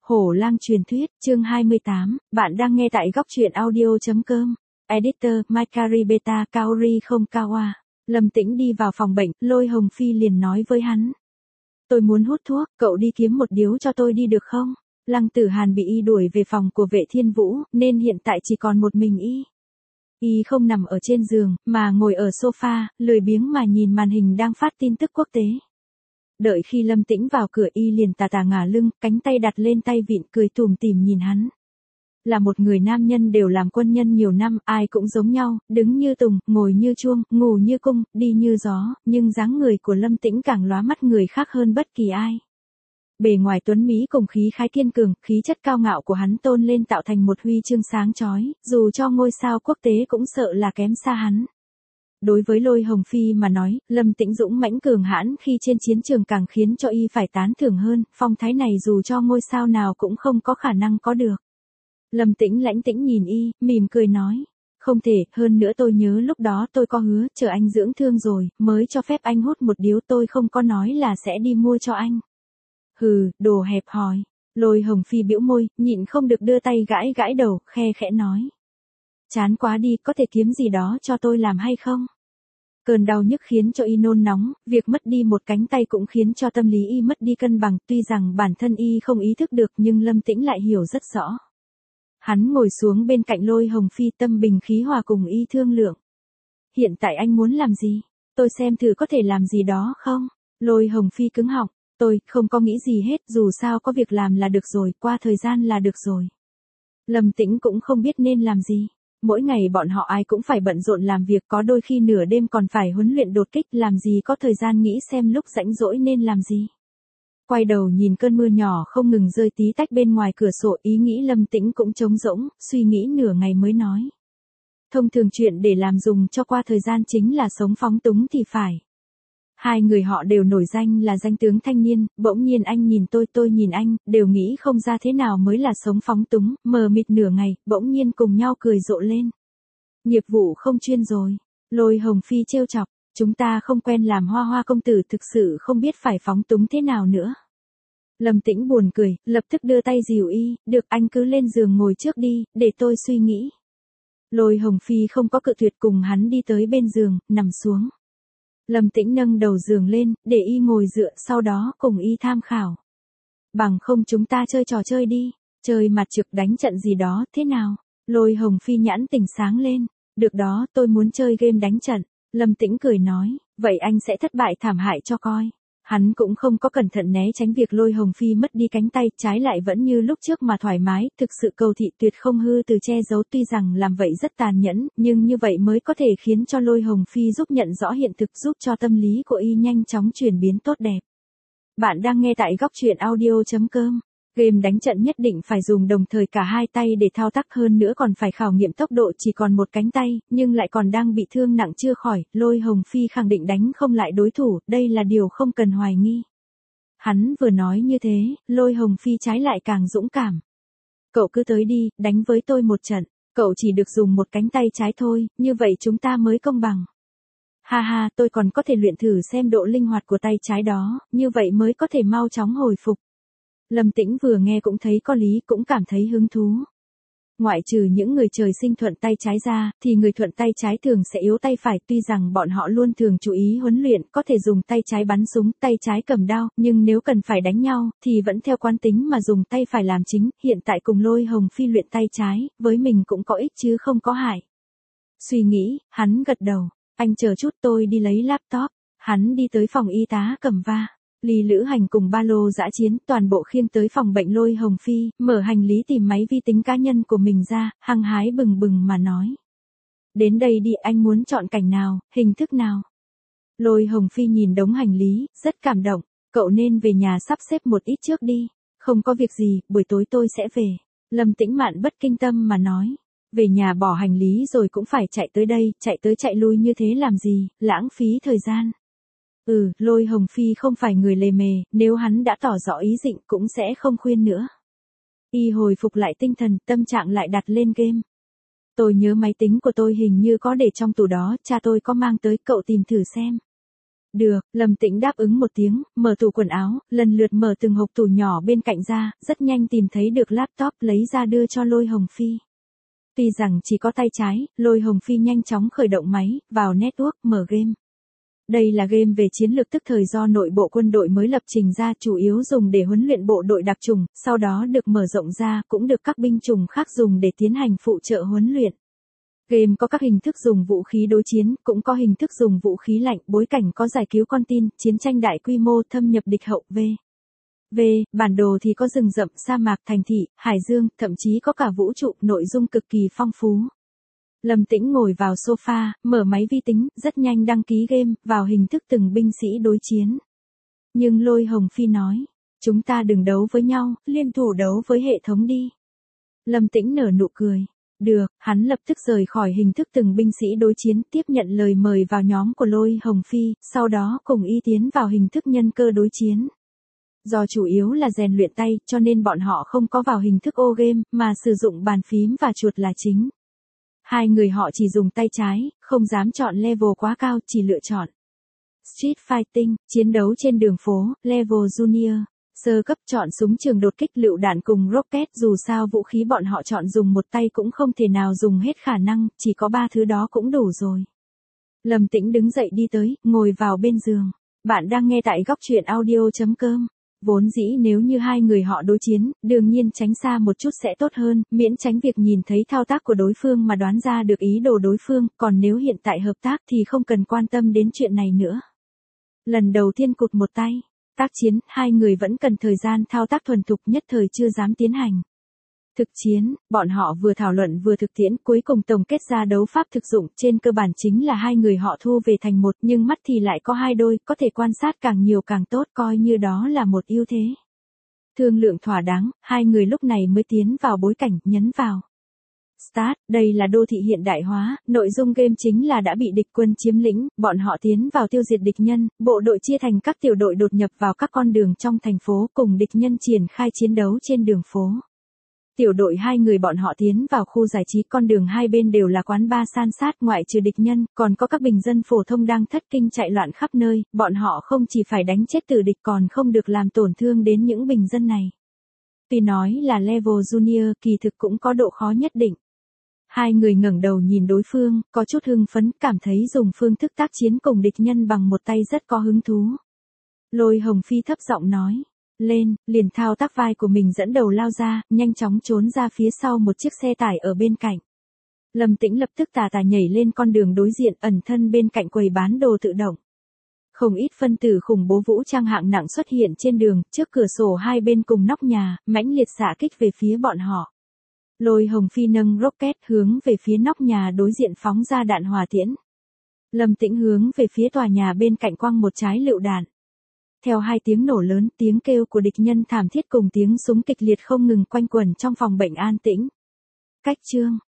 Hổ lang truyền thuyết, chương 28, bạn đang nghe tại góc truyện audio.com. Editor, Makari Beta Kaori không Kawa. Lâm Tĩnh đi vào phòng bệnh, Lôi Hồng Phi liền nói với hắn. Tôi muốn hút thuốc, cậu đi kiếm một điếu cho tôi đi được không? Lăng Tử Hàn bị y đuổi về phòng của Vệ Thiên Vũ, nên hiện tại chỉ còn một mình y. Y không nằm ở trên giường, mà ngồi ở sofa, lười biếng mà nhìn màn hình đang phát tin tức quốc tế. Đợi khi Lâm Tĩnh vào cửa y liền tà tà ngả lưng, cánh tay đặt lên tay vịn cười tủm tỉm nhìn hắn. Là một người nam nhân đều làm quân nhân nhiều năm, ai cũng giống nhau, đứng như tùng, ngồi như chuông, ngủ như cung, đi như gió, nhưng dáng người của Lâm Tĩnh càng lóa mắt người khác hơn bất kỳ ai. Bề ngoài tuấn mỹ cùng khí khái kiên cường, khí chất cao ngạo của hắn tôn lên tạo thành một huy chương sáng chói, dù cho ngôi sao quốc tế cũng sợ là kém xa hắn. Đối với Lôi Hồng Phi mà nói, Lâm Tĩnh dũng mãnh cường hãn khi trên chiến trường càng khiến cho y phải tán thưởng hơn, phong thái này dù cho ngôi sao nào cũng không có khả năng có được. Lâm Tĩnh lãnh tĩnh nhìn y, mỉm cười nói, không thể, hơn nữa tôi nhớ lúc đó tôi có hứa, chờ anh dưỡng thương rồi, mới cho phép anh hút một điếu, tôi không có nói là sẽ đi mua cho anh. Hừ, đồ hẹp hòi. Lôi Hồng Phi bĩu môi, nhịn không được đưa tay gãi gãi đầu, khe khẽ nói. Chán quá đi, có thể kiếm gì đó cho tôi làm hay không? Cơn đau nhức khiến cho y nôn nóng, việc mất đi một cánh tay cũng khiến cho tâm lý y mất đi cân bằng, tuy rằng bản thân y không ý thức được nhưng Lâm Tĩnh lại hiểu rất rõ. Hắn ngồi xuống bên cạnh Lôi Hồng Phi tâm bình khí hòa cùng y thương lượng. Hiện tại anh muốn làm gì? Tôi xem thử có thể làm gì đó không? Lôi Hồng Phi cứng họng, tôi không có nghĩ gì hết, dù sao có việc làm là được rồi, qua thời gian là được rồi. Lâm Tĩnh cũng không biết nên làm gì. Mỗi ngày bọn họ ai cũng phải bận rộn làm việc, có đôi khi nửa đêm còn phải huấn luyện đột kích, làm gì có thời gian nghĩ xem lúc rảnh rỗi nên làm gì. Quay đầu nhìn cơn mưa nhỏ không ngừng rơi tí tách bên ngoài cửa sổ, ý nghĩ Lâm Tĩnh cũng trống rỗng, suy nghĩ nửa ngày mới nói. Thông thường chuyện để làm dùng cho qua thời gian chính là sống phóng túng thì phải. Hai người họ đều nổi danh là danh tướng thanh niên, bỗng nhiên anh nhìn tôi nhìn anh, đều nghĩ không ra thế nào mới là sống phóng túng, mờ mịt nửa ngày, bỗng nhiên cùng nhau cười rộ lên. Nghiệp vụ không chuyên rồi. Lôi Hồng Phi trêu chọc, chúng ta không quen làm hoa hoa công tử, thực sự không biết phải phóng túng thế nào nữa. Lâm Tĩnh buồn cười, lập tức đưa tay dìu y, được anh cứ lên giường ngồi trước đi, để tôi suy nghĩ. Lôi Hồng Phi không có cự tuyệt cùng hắn đi tới bên giường, nằm xuống. Lâm Tĩnh nâng đầu giường lên, để y ngồi dựa, sau đó cùng y tham khảo. Bằng không chúng ta chơi trò chơi đi, chơi mặt trực đánh trận gì đó, thế nào? Lôi Hồng Phi nhãn tỉnh sáng lên, được đó, tôi muốn chơi game đánh trận. Lâm Tĩnh cười nói, vậy anh sẽ thất bại thảm hại cho coi. Hắn cũng không có cẩn thận né tránh việc Lôi Hồng Phi mất đi cánh tay, trái lại vẫn như lúc trước mà thoải mái, thực sự cầu thị tuyệt không hư từ che giấu, tuy rằng làm vậy rất tàn nhẫn, nhưng như vậy mới có thể khiến cho Lôi Hồng Phi giúp nhận rõ hiện thực, giúp cho tâm lý của y nhanh chóng chuyển biến tốt đẹp. Bạn đang nghe tại góc truyện audio.com. Game đánh trận nhất định phải dùng đồng thời cả hai tay để thao tác, hơn nữa còn phải khảo nghiệm tốc độ, chỉ còn một cánh tay, nhưng lại còn đang bị thương nặng chưa khỏi, Lôi Hồng Phi khẳng định đánh không lại đối thủ, đây là điều không cần hoài nghi. Hắn vừa nói như thế, Lôi Hồng Phi trái lại càng dũng cảm. Cậu cứ tới đi, đánh với tôi một trận, cậu chỉ được dùng một cánh tay trái thôi, như vậy chúng ta mới công bằng. Ha ha, tôi còn có thể luyện thử xem độ linh hoạt của tay trái đó, như vậy mới có thể mau chóng hồi phục. Lâm Tĩnh vừa nghe cũng thấy có lý, cũng cảm thấy hứng thú. Ngoại trừ những người trời sinh thuận tay trái ra, thì người thuận tay trái thường sẽ yếu tay phải, tuy rằng bọn họ luôn thường chú ý huấn luyện, có thể dùng tay trái bắn súng, tay trái cầm đao, nhưng nếu cần phải đánh nhau, thì vẫn theo quán tính mà dùng tay phải làm chính, hiện tại cùng Lôi Hồng Phi luyện tay trái, với mình cũng có ích chứ không có hại. Suy nghĩ, hắn gật đầu, anh chờ chút tôi đi lấy laptop, hắn đi tới phòng y tá cầm va. Ly Lữ Hành cùng ba lô dã chiến toàn bộ khiêng tới phòng bệnh Lôi Hồng Phi, mở hành lý tìm máy vi tính cá nhân của mình ra, hăng hái bừng bừng mà nói. Đến đây đi, anh muốn chọn cảnh nào, hình thức nào? Lôi Hồng Phi nhìn đống hành lý, rất cảm động, cậu nên về nhà sắp xếp một ít trước đi, không có việc gì, buổi tối tôi sẽ về. Lâm Tĩnh Mạn bất kinh tâm mà nói. Về nhà bỏ hành lý rồi cũng phải chạy tới đây, chạy tới chạy lui như thế làm gì, lãng phí thời gian. Lôi Hồng Phi không phải người lề mề, nếu hắn đã tỏ rõ ý định cũng sẽ không khuyên nữa. Y hồi phục lại tinh thần, tâm trạng lại đặt lên game. Tôi nhớ máy tính của tôi hình như có để trong tủ đó, cha tôi có mang tới, cậu tìm thử xem. Được, Lâm Tĩnh đáp ứng một tiếng, mở tủ quần áo, lần lượt mở từng hộp tủ nhỏ bên cạnh ra, rất nhanh tìm thấy được laptop lấy ra đưa cho Lôi Hồng Phi. Tuy rằng chỉ có tay trái, Lôi Hồng Phi nhanh chóng khởi động máy, vào network, mở game. Đây là game về chiến lược tức thời do nội bộ quân đội mới lập trình ra, chủ yếu dùng để huấn luyện bộ đội đặc chủng, sau đó được mở rộng ra, cũng được các binh chủng khác dùng để tiến hành phụ trợ huấn luyện. Game có các hình thức dùng vũ khí đối chiến, cũng có hình thức dùng vũ khí lạnh, bối cảnh có giải cứu con tin, chiến tranh đại quy mô, thâm nhập địch hậu, bản đồ thì có rừng rậm, sa mạc, thành thị, hải dương, thậm chí có cả vũ trụ, nội dung cực kỳ phong phú. Lâm Tĩnh ngồi vào sofa, mở máy vi tính, rất nhanh đăng ký game, vào hình thức từng binh sĩ đối chiến. Nhưng Lôi Hồng Phi nói, chúng ta đừng đấu với nhau, liên thủ đấu với hệ thống đi. Lâm Tĩnh nở nụ cười. Được, hắn lập tức rời khỏi hình thức từng binh sĩ đối chiến, tiếp nhận lời mời vào nhóm của Lôi Hồng Phi, sau đó cùng y tiến vào hình thức nhân cơ đối chiến. Do chủ yếu là rèn luyện tay, cho nên bọn họ không có vào hình thức ô game, mà sử dụng bàn phím và chuột là chính. Hai người họ chỉ dùng tay trái, không dám chọn level quá cao, chỉ lựa chọn Street Fighting, chiến đấu trên đường phố, level Junior. Sơ cấp chọn súng trường đột kích, lựu đạn cùng rocket, dù sao vũ khí bọn họ chọn dùng một tay cũng không thể nào dùng hết khả năng, chỉ có 3 thứ đó cũng đủ rồi. Lâm Tĩnh đứng dậy đi tới, ngồi vào bên giường. Bạn đang nghe tại góc truyện audio.com. Vốn dĩ nếu như hai người họ đối chiến, đương nhiên tránh xa một chút sẽ tốt hơn, miễn tránh việc nhìn thấy thao tác của đối phương mà đoán ra được ý đồ đối phương, còn nếu hiện tại hợp tác thì không cần quan tâm đến chuyện này nữa. Lần đầu tiên cụt một tay. Tác chiến, hai người vẫn cần thời gian thao tác thuần thục, nhất thời chưa dám tiến hành. Thực chiến, bọn họ vừa thảo luận vừa thực tiễn, cuối cùng tổng kết ra đấu pháp thực dụng, trên cơ bản chính là hai người họ thu về thành một, nhưng mắt thì lại có hai đôi, có thể quan sát càng nhiều càng tốt, coi như đó là một ưu thế. Thương lượng thỏa đáng, hai người lúc này mới tiến vào bối cảnh, nhấn vào Start, đây là đô thị hiện đại hóa, nội dung game chính là đã bị địch quân chiếm lĩnh, bọn họ tiến vào tiêu diệt địch nhân, bộ đội chia thành các tiểu đội đột nhập vào các con đường trong thành phố, cùng địch nhân triển khai chiến đấu trên đường phố. Tiểu đội hai người bọn họ tiến vào khu giải trí, con đường hai bên đều là quán bar san sát, ngoại trừ địch nhân, còn có các bình dân phổ thông đang thất kinh chạy loạn khắp nơi, bọn họ không chỉ phải đánh chết tử địch còn không được làm tổn thương đến những bình dân này. Tuy nói là level junior, kỳ thực cũng có độ khó nhất định. Hai người ngẩng đầu nhìn đối phương, có chút hưng phấn, cảm thấy dùng phương thức tác chiến cùng địch nhân bằng một tay rất có hứng thú. Lôi Hồng Phi thấp giọng nói, lên, liền thao tác vai của mình dẫn đầu lao ra, nhanh chóng trốn ra phía sau một chiếc xe tải ở bên cạnh. Lâm Tĩnh lập tức tà nhảy lên con đường đối diện, ẩn thân bên cạnh quầy bán đồ tự động. Không ít phân tử khủng bố vũ trang hạng nặng xuất hiện trên đường, trước cửa sổ hai bên cùng nóc nhà, mãnh liệt xạ kích về phía bọn họ. Lôi Hồng Phi nâng rocket hướng về phía nóc nhà đối diện phóng ra đạn hỏa tiễn. Lâm Tĩnh hướng về phía tòa nhà bên cạnh quăng một trái lựu đạn. Theo hai tiếng nổ lớn, tiếng kêu của địch nhân thảm thiết cùng tiếng súng kịch liệt không ngừng quanh quẩn trong phòng bệnh an tĩnh. Cách chương